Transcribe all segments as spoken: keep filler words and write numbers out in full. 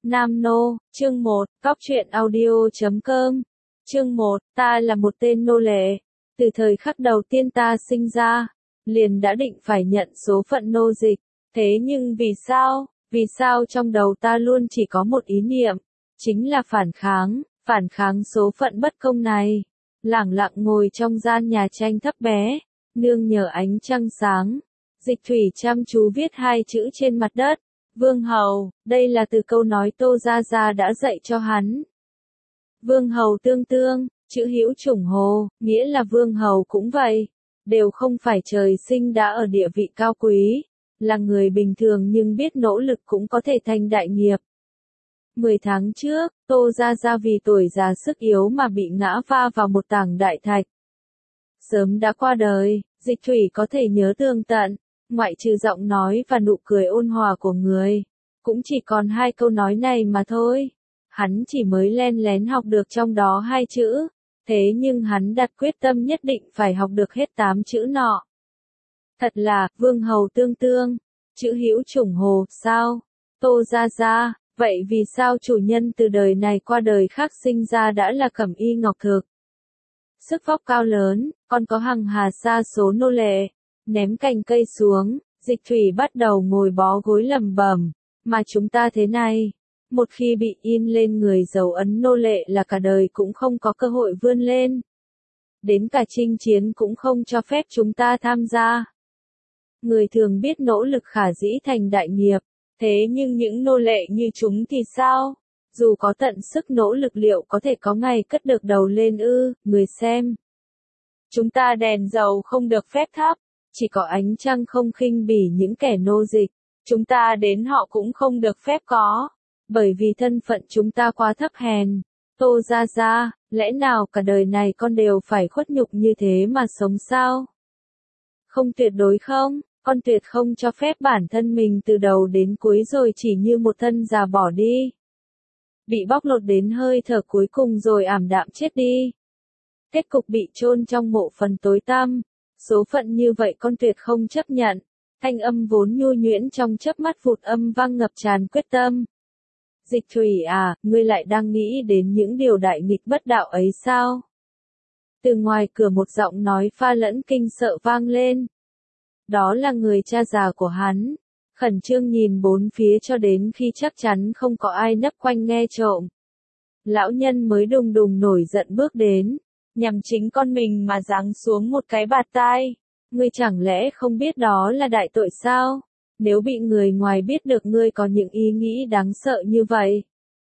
Nam Nô, chương một, Cóc truyện audio chấm com. Chương một, ta là một tên nô lệ. Từ thời khắc đầu tiên ta sinh ra, liền đã định phải nhận số phận nô dịch. Thế nhưng vì sao, vì sao trong đầu ta luôn chỉ có một ý niệm, chính là phản kháng, phản kháng số phận bất công này. Lẳng lặng ngồi trong gian nhà tranh thấp bé, nương nhờ ánh trăng sáng. Dịch Thủy chăm chú viết hai chữ trên mặt đất. Vương Hầu, đây là từ câu nói Tô Gia Gia đã dạy cho hắn. Vương Hầu tương tương, chữ hữu chủng hồ, nghĩa là Vương Hầu cũng vậy. Đều không phải trời sinh đã ở địa vị cao quý, là người bình thường nhưng biết nỗ lực cũng có thể thành đại nghiệp. Mười tháng trước, Tô Gia Gia vì tuổi già sức yếu mà bị ngã va vào một tảng đại thạch. Sớm đã qua đời, Dịch Thủy có thể nhớ tường tận. Ngoại trừ giọng nói và nụ cười ôn hòa của người, cũng chỉ còn hai câu nói này mà thôi. Hắn chỉ mới len lén học được trong đó hai chữ, thế nhưng hắn đặt quyết tâm nhất định phải học được hết tám chữ nọ. Thật là, Vương Hầu tương tương, chữ hữu chủng hồ, sao? Tô Gia Gia, vậy vì sao chủ nhân từ đời này qua đời khác sinh ra đã là Cẩm Y Ngọc Thực? Sức vóc cao lớn, còn có hằng hà sa số nô lệ. Ném cành cây xuống, Dịch Thủy bắt đầu ngồi bó gối lầm bầm, mà chúng ta thế này, một khi bị in lên người dấu ấn nô lệ là cả đời cũng không có cơ hội vươn lên. Đến cả chinh chiến cũng không cho phép chúng ta tham gia. Người thường biết nỗ lực khả dĩ thành đại nghiệp, thế nhưng những nô lệ như chúng thì sao? Dù có tận sức nỗ lực liệu có thể có ngày cất được đầu lên ư, người xem. Chúng ta đèn dầu không được phép thắp. Chỉ có ánh trăng không khinh bỉ những kẻ nô dịch, chúng ta đến họ cũng không được phép có, bởi vì thân phận chúng ta quá thấp hèn. Tô Gia Gia, lẽ nào cả đời này con đều phải khuất nhục như thế mà sống sao? Không tuyệt đối không, con tuyệt không cho phép bản thân mình từ đầu đến cuối rồi chỉ như một thân già bỏ đi. Bị bóc lột đến hơi thở cuối cùng rồi ảm đạm chết đi. Kết cục bị chôn trong mộ phần tối tăm. Số phận như vậy con tuyệt không chấp nhận. Thanh âm vốn nhu nhuyễn trong chớp mắt vụt âm vang ngập tràn quyết tâm. Dịch Thủy à, ngươi lại đang nghĩ đến những điều đại nghịch bất đạo ấy sao? Từ ngoài cửa một giọng nói pha lẫn kinh sợ vang lên. Đó là người cha già của hắn. Khẩn trương nhìn bốn phía cho đến khi chắc chắn không có ai nấp quanh nghe trộm. Lão nhân mới đùng đùng nổi giận bước đến. Nhằm chính con mình mà giáng xuống một cái bạt tai. Ngươi chẳng lẽ không biết đó là đại tội sao? Nếu bị người ngoài biết được ngươi có những ý nghĩ đáng sợ như vậy.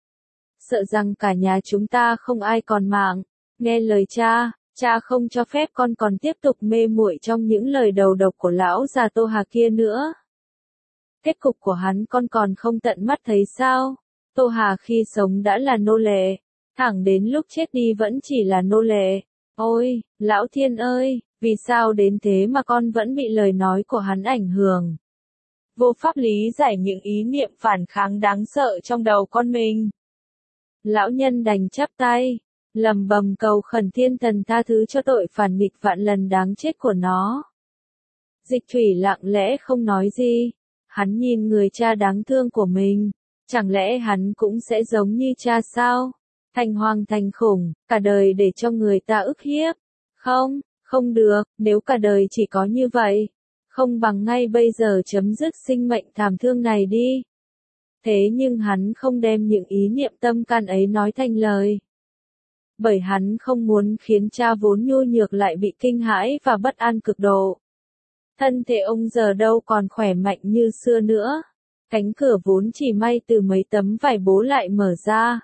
Sợ rằng cả nhà chúng ta không ai còn mạng. Nghe lời cha, cha không cho phép con còn tiếp tục mê muội trong những lời đầu độc của lão già Tô Hà kia nữa. Kết cục của hắn con còn không tận mắt thấy sao? Tô Hà khi sống đã là nô lệ. Thẳng đến lúc chết đi vẫn chỉ là nô lệ. Ôi, lão thiên ơi, vì sao đến thế mà con vẫn bị lời nói của hắn ảnh hưởng? Vô pháp lý giải những ý niệm phản kháng đáng sợ trong đầu con mình. Lão nhân đành chắp tay, lầm bầm cầu khẩn thiên thần tha thứ cho tội phản nghịch vạn lần đáng chết của nó. Dịch Thủy lặng lẽ không nói gì. Hắn nhìn người cha đáng thương của mình. Chẳng lẽ hắn cũng sẽ giống như cha sao? Thành hoàng thành khủng, cả đời để cho người ta ức hiếp. Không, không được, nếu cả đời chỉ có như vậy. Không bằng ngay bây giờ chấm dứt sinh mệnh thảm thương này đi. Thế nhưng hắn không đem những ý niệm tâm can ấy nói thành lời. Bởi hắn không muốn khiến cha vốn nhu nhược lại bị kinh hãi và bất an cực độ. Thân thể ông giờ đâu còn khỏe mạnh như xưa nữa. Cánh cửa vốn chỉ may từ mấy tấm vải bố lại mở ra.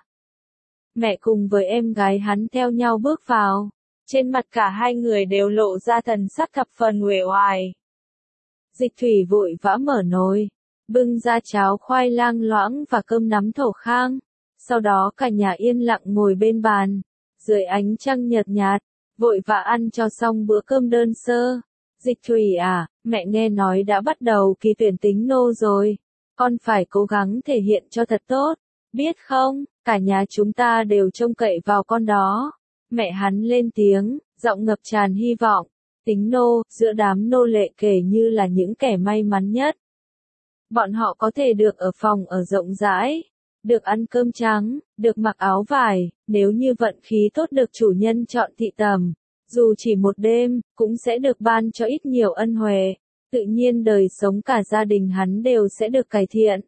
Mẹ cùng với em gái hắn theo nhau bước vào. Trên mặt cả hai người đều lộ ra thần sắc thập phần uể oải. Dịch Thủy vội vã mở nồi, bưng ra cháo khoai lang loãng và cơm nắm thổ khang. Sau đó cả nhà yên lặng ngồi bên bàn, dưới ánh trăng nhợt nhạt, vội vã ăn cho xong bữa cơm đơn sơ. Dịch Thủy à, mẹ nghe nói đã bắt đầu kỳ tuyển tính nô rồi. Con phải cố gắng thể hiện cho thật tốt, biết không? Cả nhà chúng ta đều trông cậy vào con đó. Mẹ hắn lên tiếng, giọng ngập tràn hy vọng. Tính nô, giữa đám nô lệ kể như là những kẻ may mắn nhất. Bọn họ có thể được ở phòng ở rộng rãi, được ăn cơm trắng, được mặc áo vải, nếu như vận khí tốt được chủ nhân chọn thị tẩm, dù chỉ một đêm, cũng sẽ được ban cho ít nhiều ân huệ, tự nhiên đời sống cả gia đình hắn đều sẽ được cải thiện.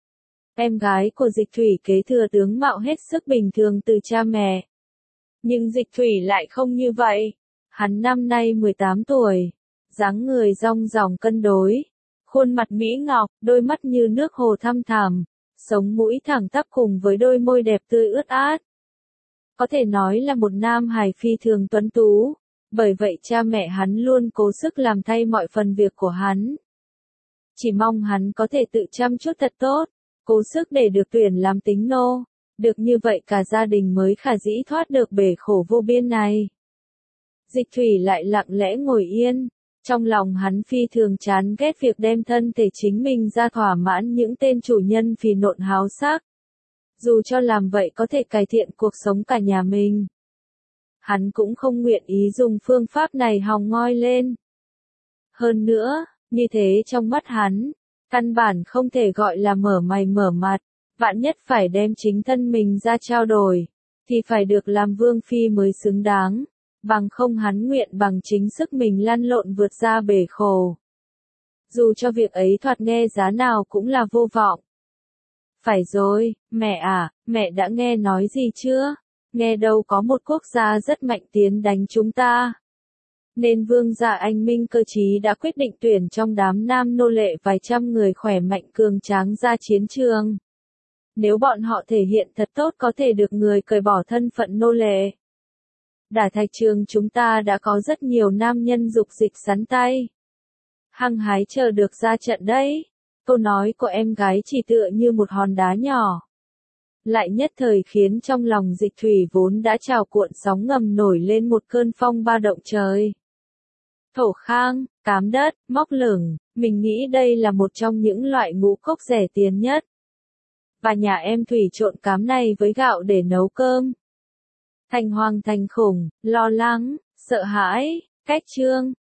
Em gái của Dịch Thủy kế thừa tướng mạo hết sức bình thường từ cha mẹ. Nhưng Dịch Thủy lại không như vậy. Hắn năm nay mười tám tuổi, dáng người rong ròng cân đối, khuôn mặt mỹ ngọc, đôi mắt như nước hồ thăm thẳm, sống mũi thẳng tắp cùng với đôi môi đẹp tươi ướt át. Có thể nói là một nam hài phi thường tuấn tú, bởi vậy cha mẹ hắn luôn cố sức làm thay mọi phần việc của hắn. Chỉ mong hắn có thể tự chăm chút thật tốt, cố sức để được tuyển làm tính nô, được như vậy cả gia đình mới khả dĩ thoát được bể khổ vô biên này. Dịch Thủy lại lặng lẽ ngồi yên, trong lòng hắn phi thường chán ghét việc đem thân thể chính mình ra thỏa mãn những tên chủ nhân phì nộn háo sắc. Dù cho làm vậy có thể cải thiện cuộc sống cả nhà mình, hắn cũng không nguyện ý dùng phương pháp này hòng ngoi lên. Hơn nữa, như thế trong mắt hắn, căn bản không thể gọi là mở mày mở mặt, vạn nhất phải đem chính thân mình ra trao đổi, thì phải được làm vương phi mới xứng đáng, bằng không hắn nguyện bằng chính sức mình lăn lộn vượt ra bể khổ. Dù cho việc ấy thoạt nghe giá nào cũng là vô vọng. Phải rồi, mẹ à, mẹ đã nghe nói gì chưa? Nghe đâu có một quốc gia rất mạnh tiến đánh chúng ta. Nên vương gia anh Minh Cơ Chí đã quyết định tuyển trong đám nam nô lệ vài trăm người khỏe mạnh cường tráng ra chiến trường. Nếu bọn họ thể hiện thật tốt có thể được người cởi bỏ thân phận nô lệ. Đả Thạch Trường chúng ta đã có rất nhiều nam nhân dục dịch sắn tay. Hăng hái chờ được ra trận đấy. Câu nói của em gái chỉ tựa như một hòn đá nhỏ, lại nhất thời khiến trong lòng Dịch Thủy vốn đã trào cuộn sóng ngầm nổi lên một cơn phong ba động trời. Thổ khang, cám đất, móc lửng, mình nghĩ đây là một trong những loại ngũ cốc rẻ tiền nhất. Và nhà em Thủy trộn cám này với gạo để nấu cơm. Thành hoàng thành khủng, lo lắng, sợ hãi, cách trương,